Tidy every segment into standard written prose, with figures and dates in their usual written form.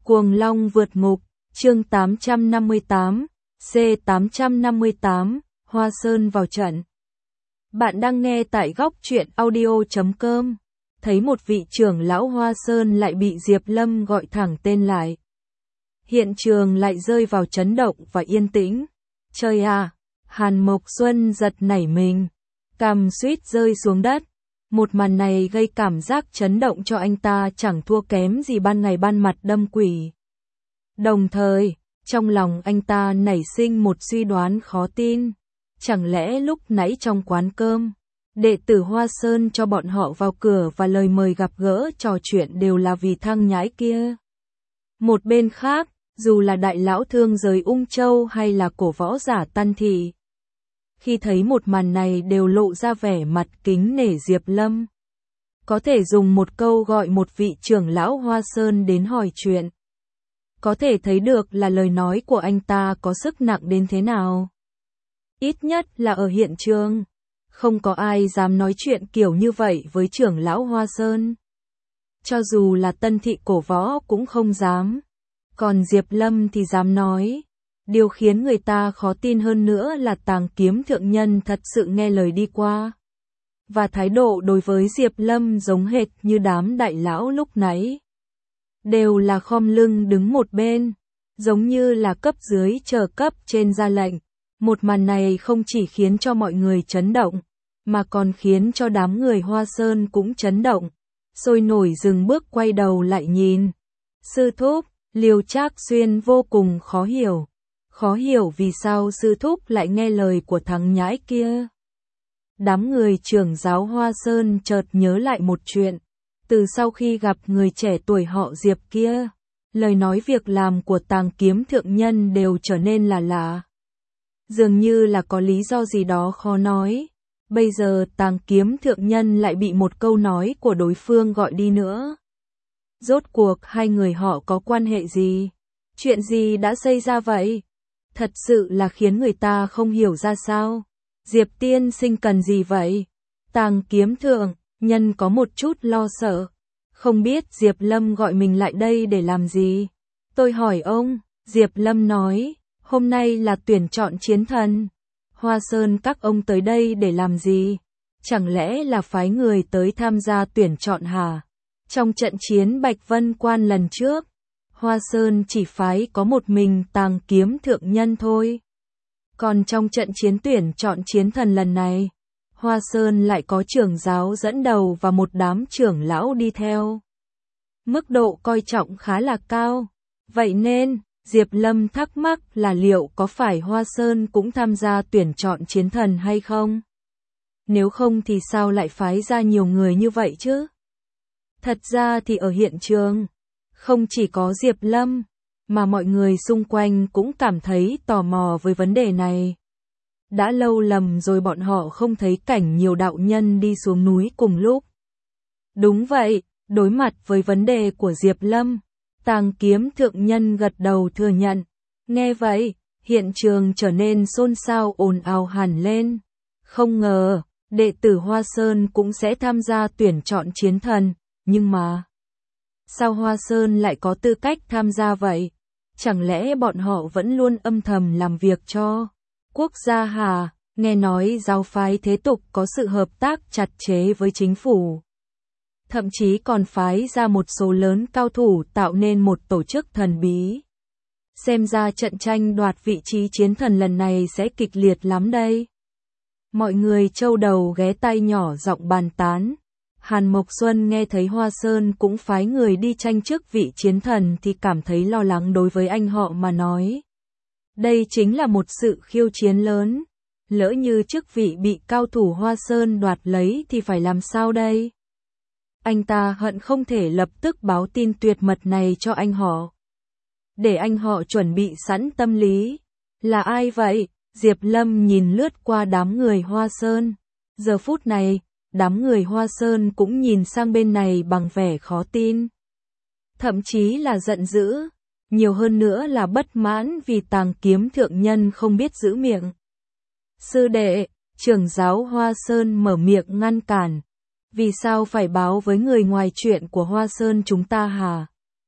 Cuồng Long vượt ngục, chương 858, C858, Hoa Sơn vào trận. Bạn đang nghe tại góc truyện audio.com. Thấy một vị trưởng lão Hoa Sơn lại bị Diệp Lâm gọi thẳng tên lại. Hiện trường lại rơi vào chấn động và yên tĩnh. Trời à, Hàn Mộc Xuân giật nảy mình, cằm suýt rơi xuống đất. Một màn này gây cảm giác chấn động cho anh ta chẳng thua kém gì ban ngày ban mặt đâm quỷ. Đồng thời, trong lòng anh ta nảy sinh một suy đoán khó tin. Chẳng lẽ lúc nãy trong quán cơm, đệ tử Hoa Sơn cho bọn họ vào cửa và lời mời gặp gỡ trò chuyện đều là vì thằng nhãi kia? Một bên khác, dù là đại lão thương giới Ung Châu hay là cổ võ giả Tân Thị, khi thấy một màn này đều lộ ra vẻ mặt kính nể Diệp Lâm. Có thể dùng một câu gọi một vị trưởng lão Hoa Sơn đến hỏi chuyện. Có thể thấy được là lời nói của anh ta có sức nặng đến thế nào. Ít nhất là ở hiện trường, không có ai dám nói chuyện kiểu như vậy với trưởng lão Hoa Sơn. Cho dù là Tân Thị cổ võ cũng không dám. Còn Diệp Lâm thì dám nói. Điều khiến người ta khó tin hơn nữa là Tàng Kiếm thượng nhân thật sự nghe lời đi qua. Và thái độ đối với Diệp Lâm giống hệt như đám đại lão lúc nãy. Đều là khom lưng đứng một bên, giống như là cấp dưới chờ cấp trên ra lệnh. Một màn này không chỉ khiến cho mọi người chấn động, mà còn khiến cho đám người Hoa Sơn cũng chấn động. Sôi nổi dừng bước quay đầu lại nhìn. Sư thúc, Liêu Trác Xuyên vô cùng khó hiểu vì sao sư thúc lại nghe lời của thằng nhãi kia. Đám người trưởng giáo Hoa Sơn chợt nhớ lại một chuyện. Từ sau khi gặp người trẻ tuổi họ Diệp kia, lời nói việc làm của Tàng Kiếm thượng nhân đều trở nên là lạ. Dường như là có lý do gì đó khó nói. Bây giờ Tàng Kiếm thượng nhân lại bị một câu nói của đối phương gọi đi nữa. Rốt cuộc hai người họ có quan hệ gì? Chuyện gì đã xảy ra vậy? Thật sự là khiến người ta không hiểu ra sao. Diệp tiên sinh cần gì vậy? Tàng Kiếm thượng nhân có một chút lo sợ. Không biết Diệp Lâm gọi mình lại đây để làm gì? Tôi hỏi ông. Diệp Lâm nói, hôm nay là tuyển chọn chiến thần. Hoa Sơn các ông tới đây để làm gì? Chẳng lẽ là phái người tới tham gia tuyển chọn hả? Trong trận chiến Bạch Vân Quan lần trước, Hoa Sơn chỉ phái có một mình Tàng Kiếm thượng nhân thôi. Còn trong trận chiến tuyển chọn chiến thần lần này, Hoa Sơn lại có trưởng giáo dẫn đầu và một đám trưởng lão đi theo. Mức độ coi trọng khá là cao. Vậy nên, Diệp Lâm thắc mắc là liệu có phải Hoa Sơn cũng tham gia tuyển chọn chiến thần hay không? Nếu không thì sao lại phái ra nhiều người như vậy chứ? Thật ra thì ở hiện trường, không chỉ có Diệp Lâm, mà mọi người xung quanh cũng cảm thấy tò mò với vấn đề này. Đã lâu lầm rồi bọn họ không thấy cảnh nhiều đạo nhân đi xuống núi cùng lúc. Đúng vậy, đối mặt với vấn đề của Diệp Lâm, Tàng Kiếm thượng nhân gật đầu thừa nhận. Nghe vậy, hiện trường trở nên xôn xao ồn ào hẳn lên. Không ngờ, đệ tử Hoa Sơn cũng sẽ tham gia tuyển chọn chiến thần, nhưng mà sao Hoa Sơn lại có tư cách tham gia vậy? Chẳng lẽ bọn họ vẫn luôn âm thầm làm việc cho quốc gia hả? Nghe nói giáo phái thế tục có sự hợp tác chặt chẽ với chính phủ. Thậm chí còn phái ra một số lớn cao thủ tạo nên một tổ chức thần bí. Xem ra trận tranh đoạt vị trí chiến thần lần này sẽ kịch liệt lắm đây. Mọi người trâu đầu ghé tai nhỏ giọng bàn tán. Hàn Mộc Xuân nghe thấy Hoa Sơn cũng phái người đi tranh chức vị chiến thần thì cảm thấy lo lắng đối với anh họ mà nói. Đây chính là một sự khiêu chiến lớn. Lỡ như chức vị bị cao thủ Hoa Sơn đoạt lấy thì phải làm sao đây? Anh ta hận không thể lập tức báo tin tuyệt mật này cho anh họ. Để anh họ chuẩn bị sẵn tâm lý. Là ai vậy? Diệp Lâm nhìn lướt qua đám người Hoa Sơn. Giờ phút này, đám người Hoa Sơn cũng nhìn sang bên này bằng vẻ khó tin. Thậm chí là giận dữ. Nhiều hơn nữa là bất mãn vì Tàng Kiếm thượng nhân không biết giữ miệng. Sư đệ, trưởng giáo Hoa Sơn mở miệng ngăn cản. Vì sao phải báo với người ngoài chuyện của Hoa Sơn chúng ta hả?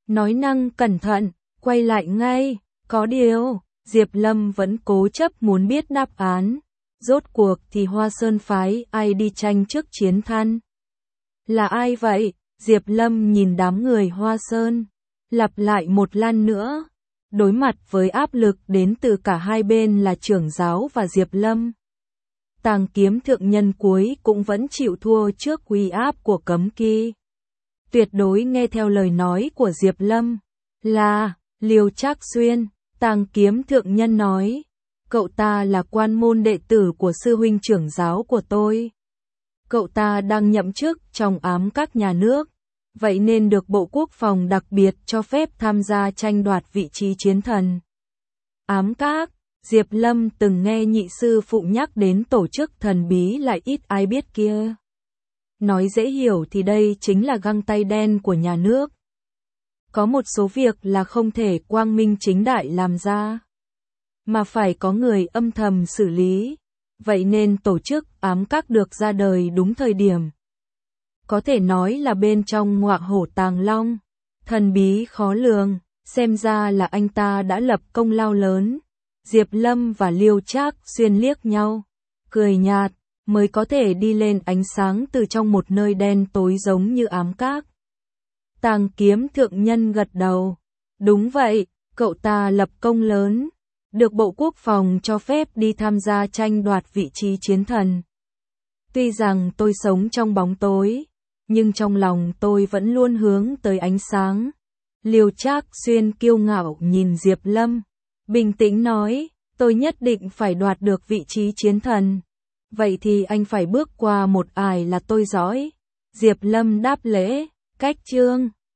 Nói năng cẩn thận, quay lại ngay, có điều, Diệp Lâm vẫn cố chấp muốn biết đáp án. Rốt cuộc thì Hoa Sơn phái ai đi tranh trước chiến than? Là ai vậy? Diệp Lâm nhìn đám người Hoa Sơn, lặp lại một lần nữa. Đối mặt với áp lực đến từ cả hai bên là trưởng giáo và Diệp Lâm, Tàng Kiếm thượng nhân cuối cũng vẫn chịu thua trước uy áp của cấm kỵ. Tuyệt đối nghe theo lời nói của Diệp Lâm. Là, Liêu Trác Xuyên, Tàng Kiếm thượng nhân nói. Cậu ta là quan môn đệ tử của sư huynh trưởng giáo của tôi. Cậu ta đang nhậm chức trong ám các nhà nước, vậy nên được Bộ Quốc phòng đặc biệt cho phép tham gia tranh đoạt vị trí chiến thần. Ám các, Diệp Lâm từng nghe nhị sư phụ nhắc đến tổ chức thần bí lại ít ai biết kia. Nói dễ hiểu thì đây chính là găng tay đen của nhà nước. Có một số việc là không thể quang minh chính đại làm ra, mà phải có người âm thầm xử lý. Vậy nên tổ chức ám các được ra đời đúng thời điểm. Có thể nói là bên trong ngọa hổ tàng long, thần bí khó lường, xem ra là anh ta đã lập công lao lớn. Diệp Lâm và Liêu Trác Xuyên liếc nhau, cười nhạt, mới có thể đi lên ánh sáng từ trong một nơi đen tối giống như ám các. Tàng Kiếm thượng nhân gật đầu, đúng vậy, cậu ta lập công lớn, được Bộ Quốc phòng cho phép đi tham gia tranh đoạt vị trí chiến thần. Tuy rằng tôi sống trong bóng tối, nhưng trong lòng tôi vẫn luôn hướng tới ánh sáng. Liêu Trác Xuyên kiêu ngạo nhìn Diệp Lâm, bình tĩnh nói, tôi nhất định phải đoạt được vị trí chiến thần. Vậy thì anh phải bước qua một ải là tôi dõi. Diệp Lâm đáp lễ, cách chương.